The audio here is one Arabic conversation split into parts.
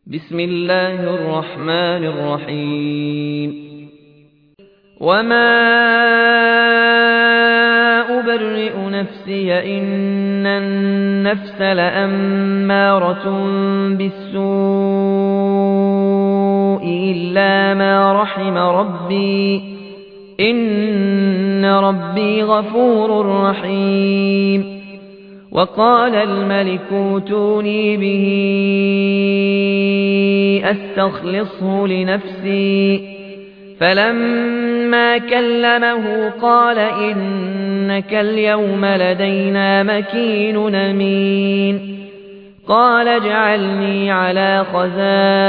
بسم الله الرحمن الرحيم وما أبرئ نفسي إن النفس لأمارة بالسوء إلا ما رحم ربي إن ربي غفور رحيم وقال الملك ائتوني به أستخلصه لنفسي فلما كلمه قال إنك اليوم لدينا مكين أمين قال اجعلني على خزائن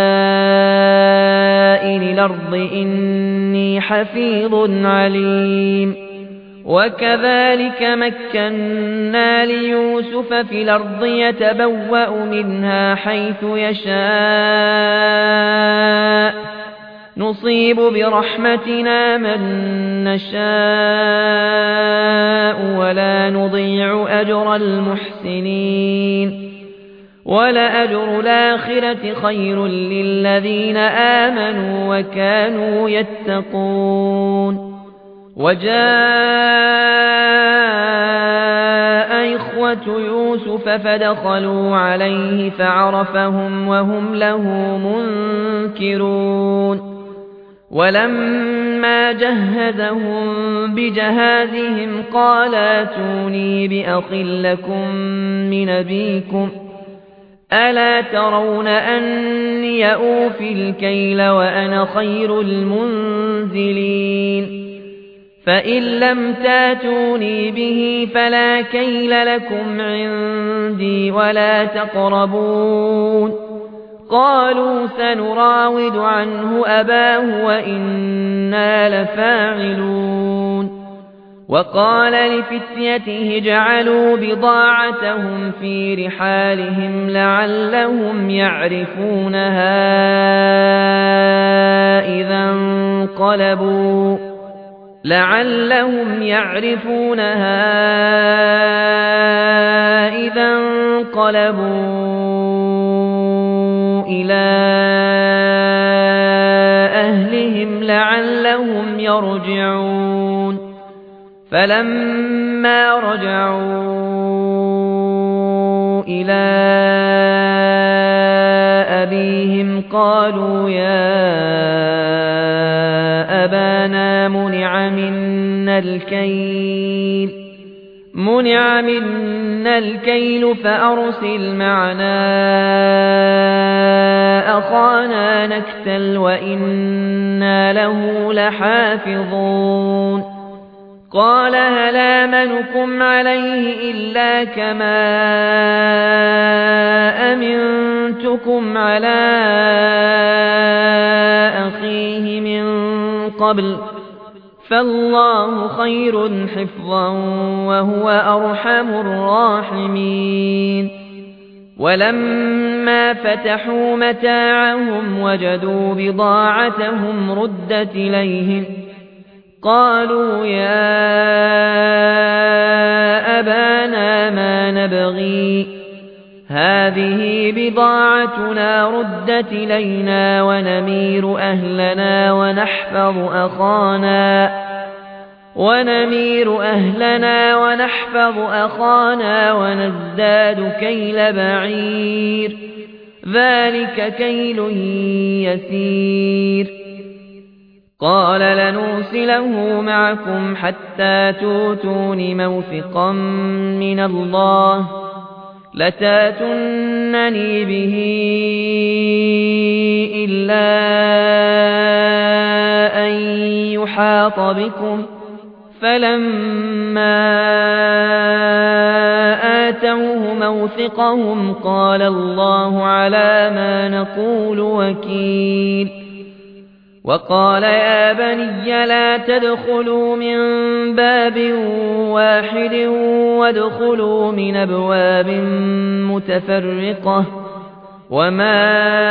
الأرض إني حفيظ عليم وكذلك مكنا ليوسف في الأرض يتبوأ منها حيث يشاء نصيب برحمتنا من نشاء ولا نضيع أجر المحسنين ولأجر الآخرة خير للذين آمنوا وكانوا يتقون وجاء إخوة يوسف فدخلوا عليه فعرفهم وهم له منكرون ولما جهزهم بجهازهم قال ائتوني بأخ لكم من أبيكم ألا ترون أني أوفي الكيل وأنا خير المنزلين فإن لم تاتوني به فلا كيل لكم عندي ولا تقربون قالوا سنراود عنه أباه وإنا لفاعلون وقال لفتيته اجعلوا بضاعتهم في رحالهم لعلهم يعرفونها إذا انقلبوا إلى أهلهم لعلهم يرجعون فلما رجعوا إلى أبيهم قالوا يا أبانا منع منا الكيل فأرسل معنا أخانا نكتل وإنا له لحافظون قال هل آمنكم عليه إلا كما أمنتكم على أخيه من قبل فالله خير حفظا وهو أرحم الراحمين ولما فتحوا متاعهم وجدوا بضاعتهم ردت إليهم قالوا يا أبانا ما نبغي هذه بضاعتنا ردت إلينا ونمير أهلنا ونحفظ أخانا ونزداد كيل بعير ذلك كيل يسير قال لنرسله معكم حتى تؤتون موثقا من الله لتاتونني به إلا أن يحاط بكم فلما آتوه موثقهم قال الله على ما نقول وكيل وقال يا بني لا تدخلوا من باب واحد وادخلوا من أبواب متفرقة وما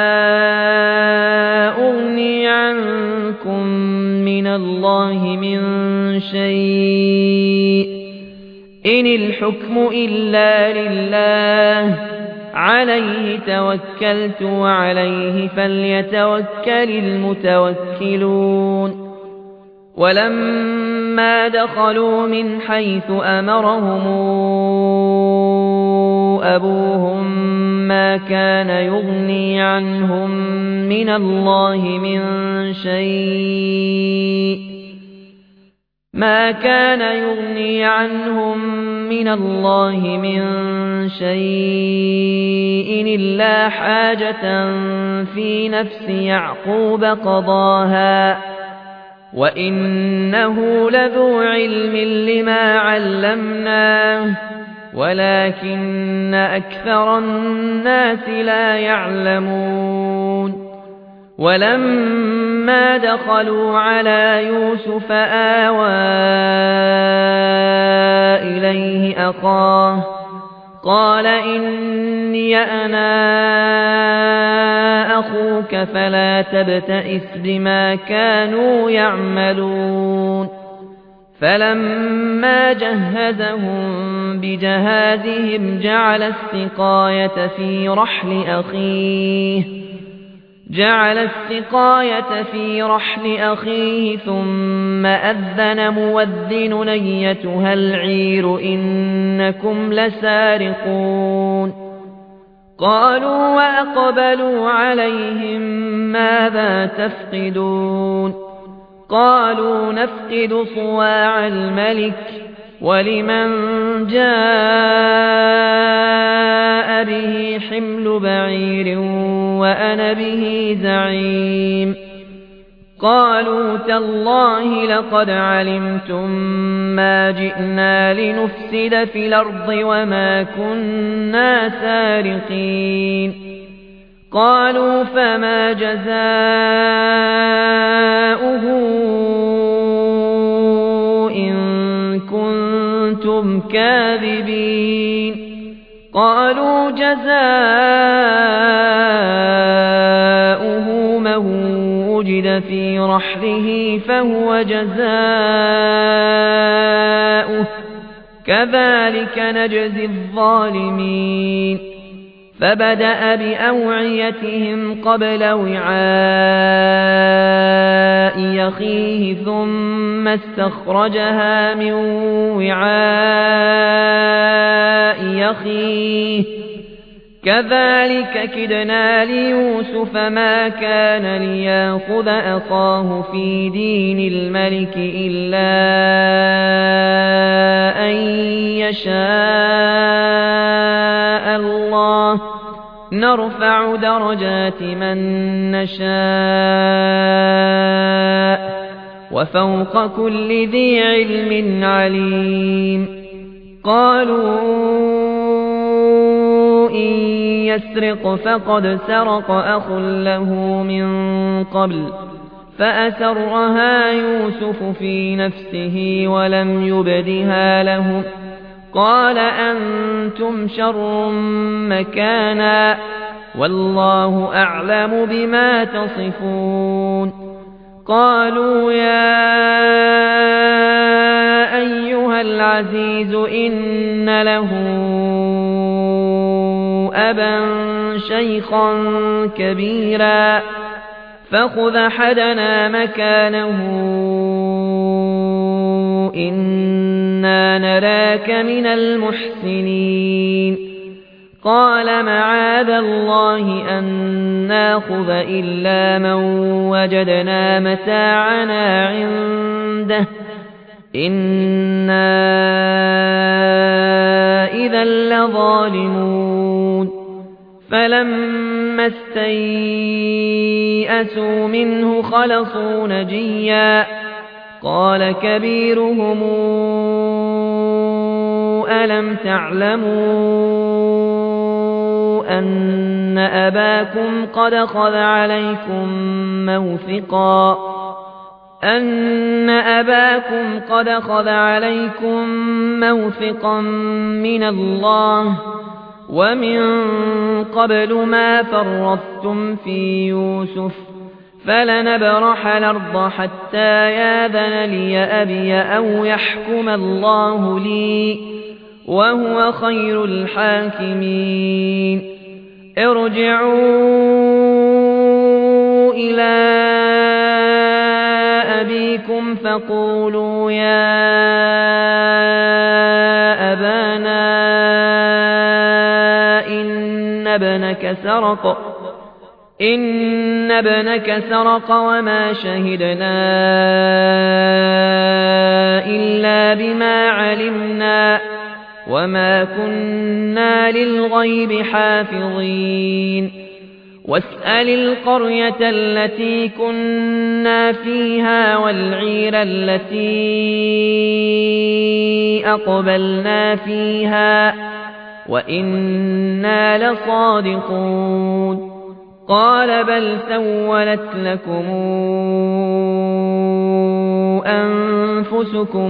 أغني عنكم من الله من شيء إن الحكم إلا لله عليه توكلت وعليه فليتوكل المتوكلون ولما دخلوا من حيث أمرهم أبوهم ما كان يغني عنهم من الله من شيء إلا حاجة في نفس يعقوب قضاها وإنه لذو علم لما علمناه ولكن أكثر الناس لا يعلمون ولما دخلوا على يوسف آوى إليه أخاه قال إني أنا أخوك فلا تبتئس بما كانوا يعملون فلما جهزهم بجهازهم جعل السقاية في رحل أخيه ثم أذن مؤذن أيتها العير إنكم لسارقون قالوا وأقبلوا عليهم ماذا تفقدون قالوا نفقد صواع الملك ولمن جاء به حمل بعير وأنا به زعيم قالوا تالله لقد علمتم ما جئنا لنفسد في الأرض وما كنا سارقين قالوا فما جزاؤه إن كنتم كاذبين قالوا جزاؤه من وجد في رحله فهو جزاؤه كذلك نجزي الظالمين فبدأ بأوعيتهم قبل وعاء أخيه ثم استخرجها من وعاء أخيه كذلك كدنا ليوسف ما كان ليأخذ أخاه في دين الملك إلا أن يشاء الله نرفع درجات من نشاء وفوق كل ذي علم عليم قالوا إن يسرق فقد سرق أخ له من قبل فأسرها يوسف في نفسه ولم يبدها لهم قال أنتم شر مكانا والله أعلم بما تصفون قالوا يا أيها العزيز إن له أبا شيخا كبيرا فخذ أحدنا مكانه إنا نراك من المحسنين قال معاذ الله أن ناخذ إلا من وجدنا متاعنا عنده إنا إذا لظالمون فلما استيئسوا منه خلصوا نجيا قال كبيرهم ألم تعلموا أن أباكم قد خذ عليكم موثقا من الله ومن قبل ما فرطتم في يوسف فلنبرح الأرض حتى ياذن لي أبي أو يحكم الله لي وهو خير الحاكمين ارجعوا إلى أبيكم فقولوا يا أبانا إن ابنك سرق وما شهدنا إلا بما علمنا وما كنا للغيب حافظين واسأل القرية التي كنا فيها والعير التي أقبلنا فيها وإنا لصادقون قال بل سولت لكم أنفسكم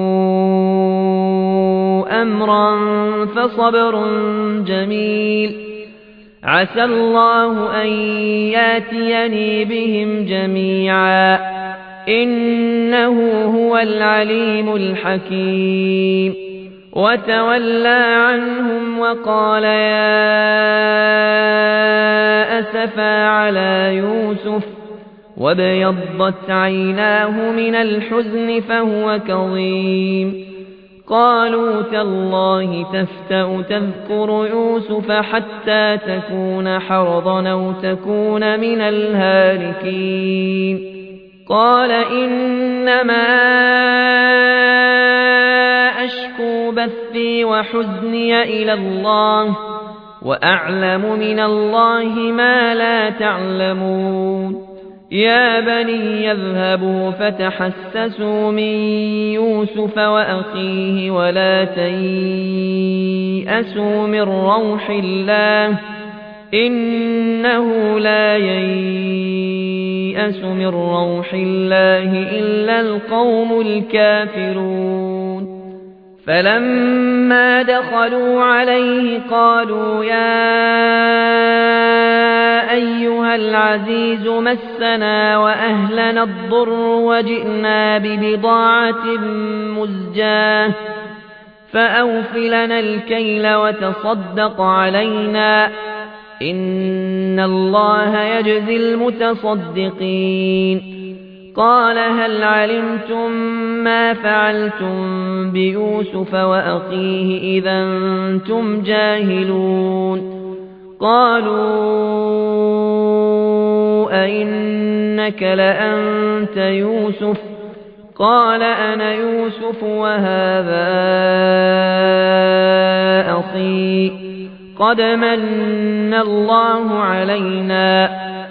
أمرا فصبر جميل عسى الله أن ياتيني بهم جميعا إنه هو العليم الحكيم وتولى عنهم وقال يا أسفا على يوسف وابيضت عيناه من الحزن فهو كظيم قالوا تالله تفتأ تذكر يوسف حتى تكون حرضا أو تكون من الهالكين قال إنما أشكو بثي وحزني إلى الله وأعلم من الله ما لا تعلمون يا بني يذهبوا فتحسسوا من يوسف وأخيه ولا تيأسوا من روح الله إنه لا ييأس من روح الله إلا القوم الكافرون فلما دخلوا عليه قالوا يا أيها العزيز مسنا وأهلنا الضر وجئنا ببضاعة مزجاة فأوف لنا الكيل وتصدق علينا إن الله يجزي المتصدقين قال هل علمتم ما فعلتم بيوسف وأخيه إذا أنتم جاهلون قالوا أئنك لأنت يوسف قال أنا يوسف وهذا أخي قد من الله علينا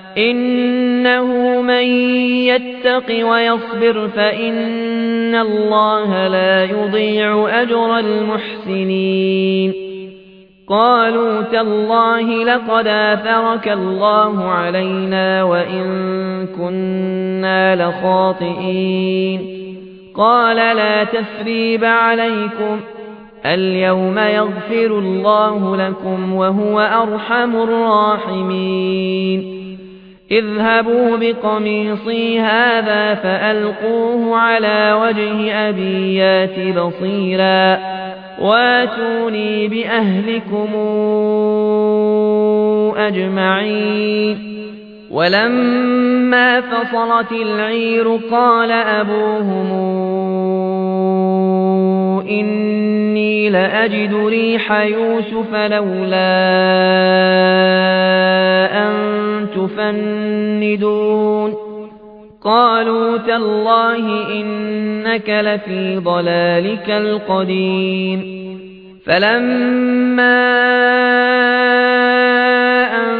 إنه من يتق ويصبر فإن الله لا يضيع أجر المحسنين قالوا تالله لقد آثرك الله علينا وإن كنا لخاطئين قال لا تثريب عليكم اليوم يغفر الله لكم وهو أرحم الراحمين اذهبوا بقميصي هذا فألقوه على وجه أبي يات بصيرا واتوني بأهلكم أجمعين ولما فصلت العير قال أبوهم إني لأجد ريح يوسف لولا أن تفندون قالوا تالله إنك لفي ضلالك القديم فلما أن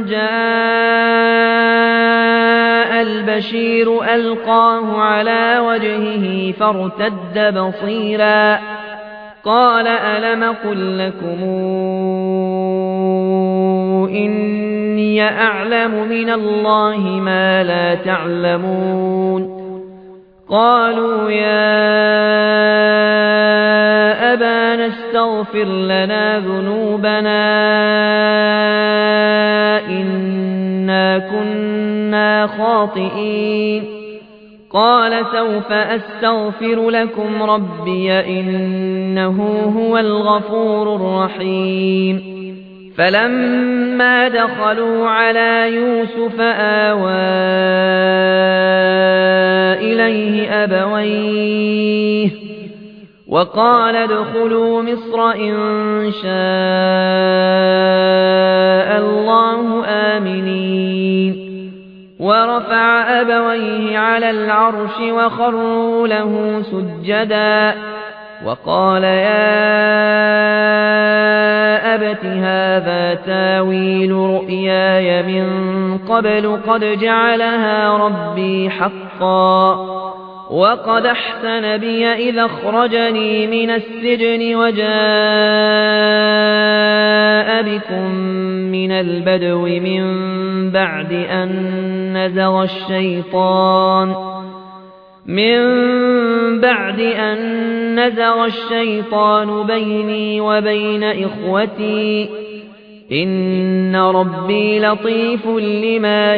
جاء البشير ألقاه على وجهه فارتد بصيرا قال ألم قل لكم إني أعلم من الله ما لا تعلمون قالوا يا أبانا استغفر لنا ذنوبنا إنا كنا خاطئين قال سوف أستغفر لكم ربي إنه هو الغفور الرحيم فلما دخلوا على يوسف آوى إليه أبويه وقال ادخلوا مصر إن شاء الله آمنين ورفع أبويه على العرش وخروا له سجدا وقال يا أبت هذا تاويل رؤياي من قبل قد جعلها ربي حقا وقد أحسن بي إذا أخرجني من السجن وجاء بكم من البدو من بعد أن نزغ الشيطان بيني وبين إخوتي إن ربي لطيف لما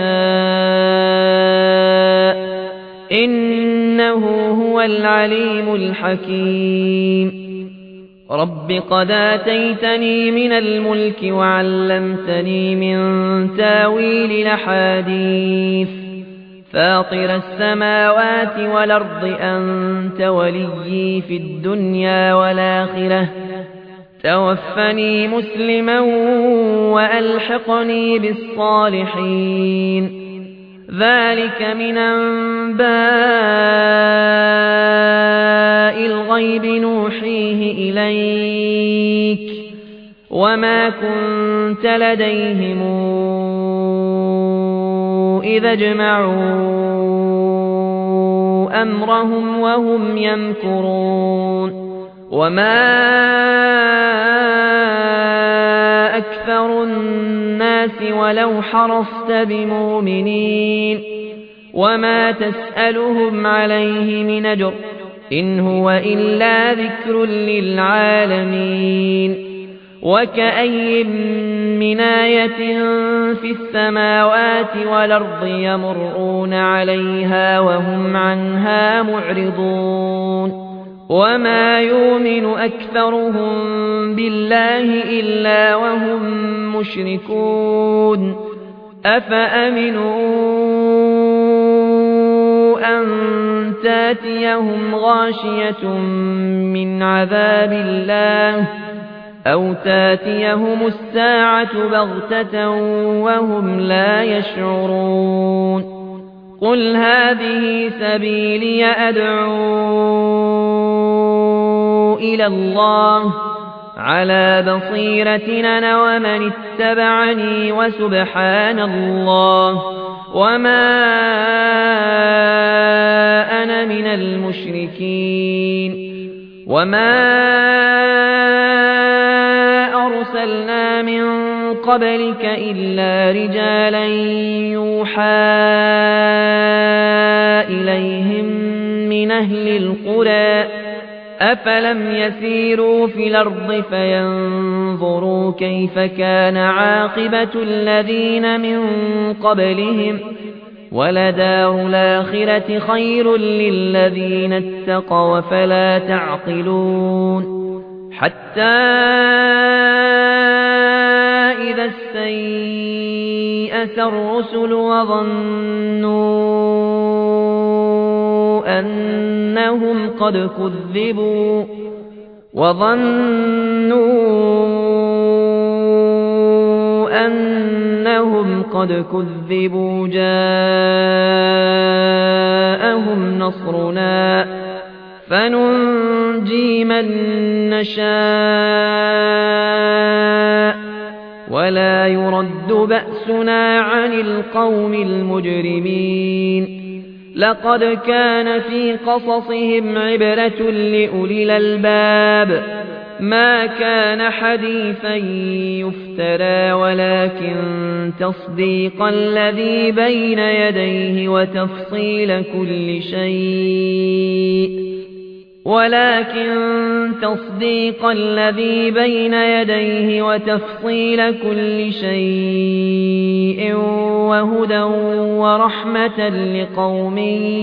يشاء إنه هو العليم الحكيم رب قد آتيتني من الملك وعلمتني من تاويل الأحاديث فاطر السماوات والأرض أنت وليي في الدنيا والآخرة توفني مسلما وألحقني بالصالحين ذلك من أنباء الغيب نوحيه إليك وما كنت لديهم إذا اجمعوا أمرهم وهم يمكرون وما أكثر الناس ولو حرصت بمؤمنين وما تسألهم عليه من أجر إن هو إلا ذكر للعالمين وكأي من آية في السماوات والأرض يمرون عليها وهم عنها معرضون وما يؤمن أكثرهم بالله إلا وهم مشركون أفأمنوا أن تاتيهم غاشية من عذاب الله أو تاتيهم الساعة بغتة وهم لا يشعرون قل هذه سبيلي أدعو إلى الله على بصيرة أنا ومن اتبعني وسبحان الله وما أنا من المشركين وما أرسلنا من قبلك إلا رجالا يوحى إليهم من أهل القرى أفلم يسيروا في الأرض فينظروا كيف كان عاقبة الذين من قبلهم ولدار الآخرة خير للذين اتقوا فلا تعقلون حتى إذا استيأس الرسل وظنوا أنهم قد كذبوا جاءهم نصرنا فننجي من نشاء ولا يرد بأسنا عن القوم المجرمين لقد كان في قصصهم عبرة لأولي الألباب ما كان حديثا يفترى ولكن تصديق الذي بين يديه وتفصيل كل شيء وهدى ورحمة لقوم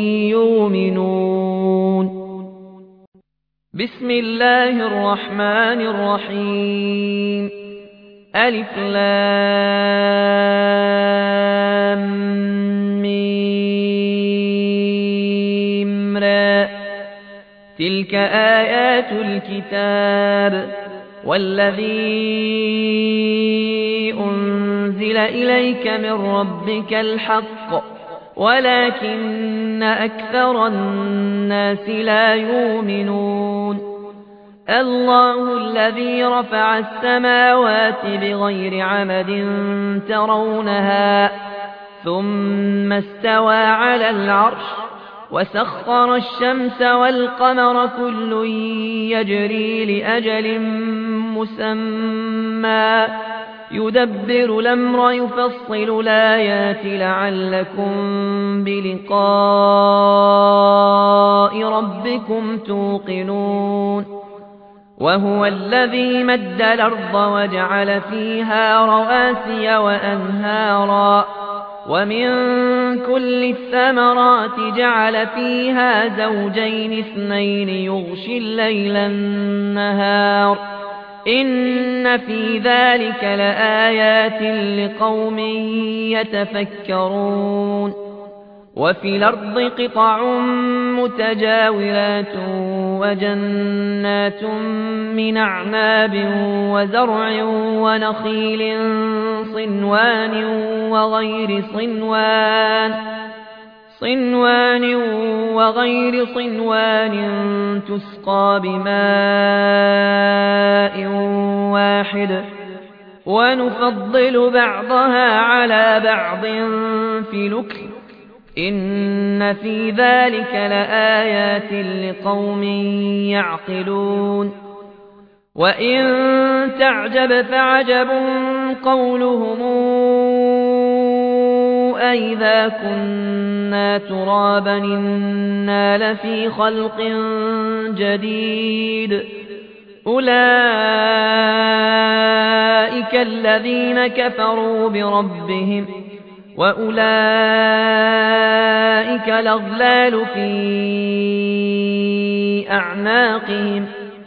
يؤمنون بسم الله الرحمن الرحيم ألف لام ميم را تلك آيات الكتاب والذي أنزل إليك من ربك الحق ولكن أكثر الناس لا يؤمنون الله الذي رفع السماوات بغير عمد ترونها ثم استوى على العرش وسخر الشمس والقمر كل يجري لأجل مسمى يدبر الأمر يفصل الآيات لعلكم بلقاء ربكم توقنون وهو الذي مد الأرض وجعل فيها رواسي وأنهارا ومن كل الثمرات جعل فيها زوجين اثنين يغشي الليل النهار إن في ذلك لآيات لقوم يتفكرون وفي الأرض قطع متجاورات وجنات من أعناب وزرع ونخيل صنوان وغير صنوان تسقى بماء واحد ونفضل بعضها على بعض في الأكل إن في ذلك لآيات لقوم يعقلون وإن تعجب فعجب قولهم أئذا كنا ترابا إنا لفي خلق جديد أولئك الذين كفروا بربهم وأولئك الأغلال في أعناقهم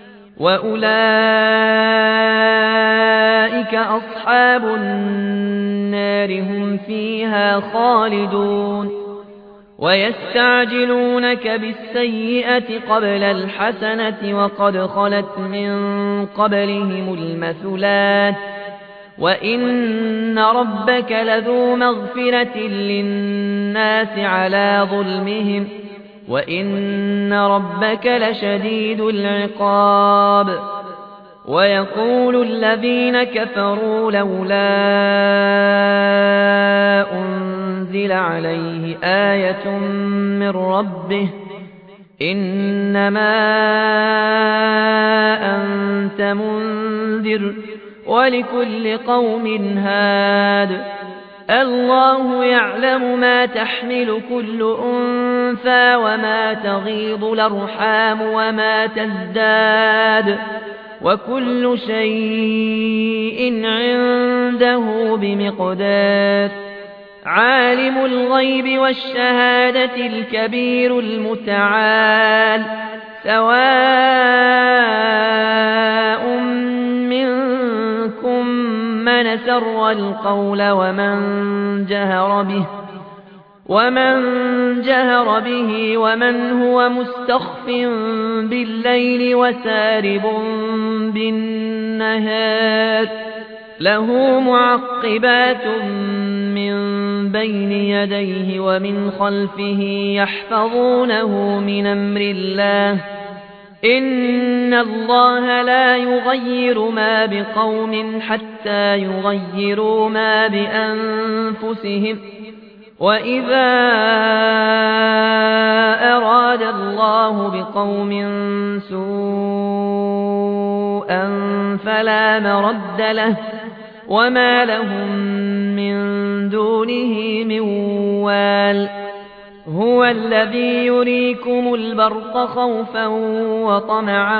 وأولئك أصحاب النار هم فيها خالدون ويستعجلونك بالسيئة قبل الحسنة وقد خلت من قبلهم المثلات وإن ربك لذو مغفرة للناس على ظلمهم وإن ربك لشديد العقاب ويقول الذين كفروا لولا أنزل عليه آية من ربه إنما أنت منذر ولكل قوم هاد الله يعلم ما تحمل كل أنثى وما تغيض الأرحام وما تزداد وكل شيء عنده بمقدار عالم الغيب والشهادة الكبير المتعال سواء منكم من سر القول ومن جهر به ومن هو مستخف بالليل وسارب بالنهار له معقبات من بين يديه ومن خلفه يحفظونه من أمر الله إن الله لا يغير ما بقوم حتى يغيروا ما بأنفسهم وإذا أراد الله بقوم سوءا فلا مرد له وما لهم من دونه من وال هو الذي يريكم البرق خوفا وطمعا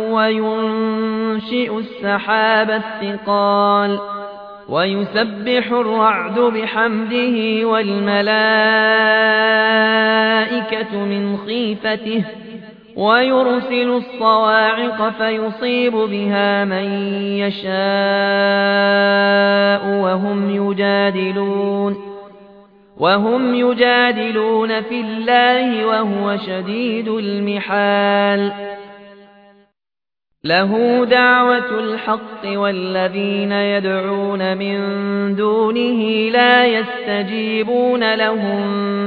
وينشئ السحاب الثقال ويسبح الرعد بحمده والملائكة من خيفته ويرسل الصواعق فيصيب بها من يشاء وهم يجادلون في الله وهو شديد المحال له دعوة الحق والذين يدعون من دونه لا يستجيبون لهم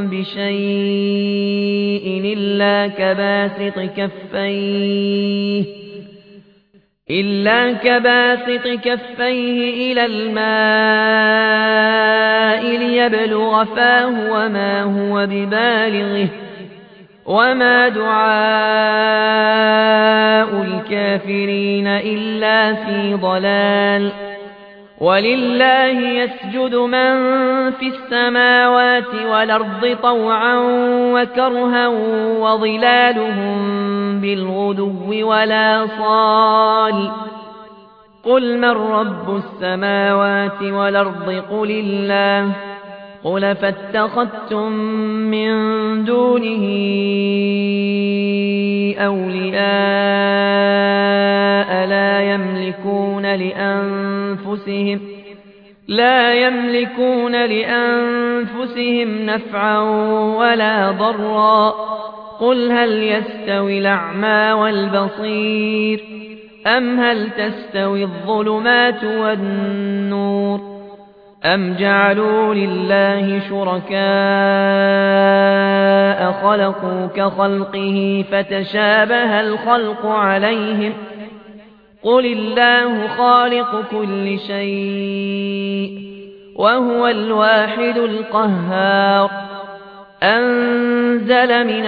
بشيء إلا كباسط كفيه إلى الماء ليبلغ فاه وما هو ببالغه وما دعاء الكافرين إلا في ضلال ولله يسجد من في السماوات والأرض طوعا وكرها وظلالهم بالغدو ولا صال قل من رب السماوات والأرض قل الله قل فاتخذتم من دونه أولياء لا يملكون لأنفسهم نفعا ولا ضرا قل هل يستوي الأعمى والبصير أم هل تستوي الظلمات والنور أم جعلوا لله شركاء خلقوا كخلقه فتشابه الخلق عليهم قل الله خالق كل شيء وهو الواحد القهار أنزل من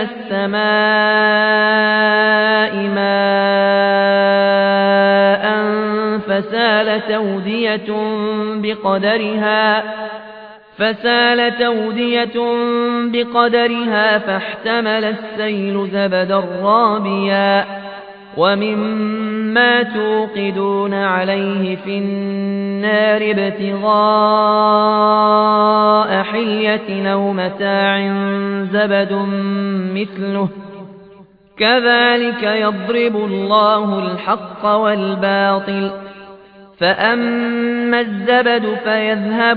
السماء ماء فسالت أودية بقدرها فاحتمل السيل زبدا رابيا ومما توقدون عليه في النار ابتغاء حلية أو متاع زبد مثله كذلك يضرب الله الحق والباطل فأما الزبد فيذهب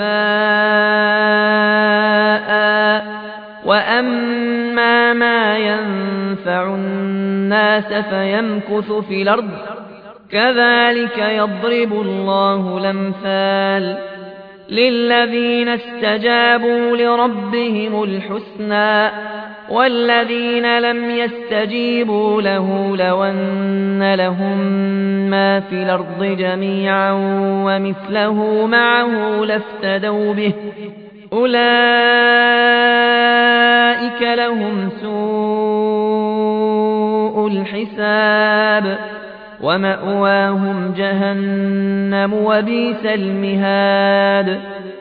جفاء وأما ما ينفع الناس فيمكث في الأرض كذلك يضرب الله الأمثال للذين استجابوا لربهم الحسنى والذين لم يستجيبوا له لو أن لهم ما في الأرض جميعا ومثله معه لافتدوا به أولئك لهم سوء الحساب ومأواهم جهنم وبئس المهاد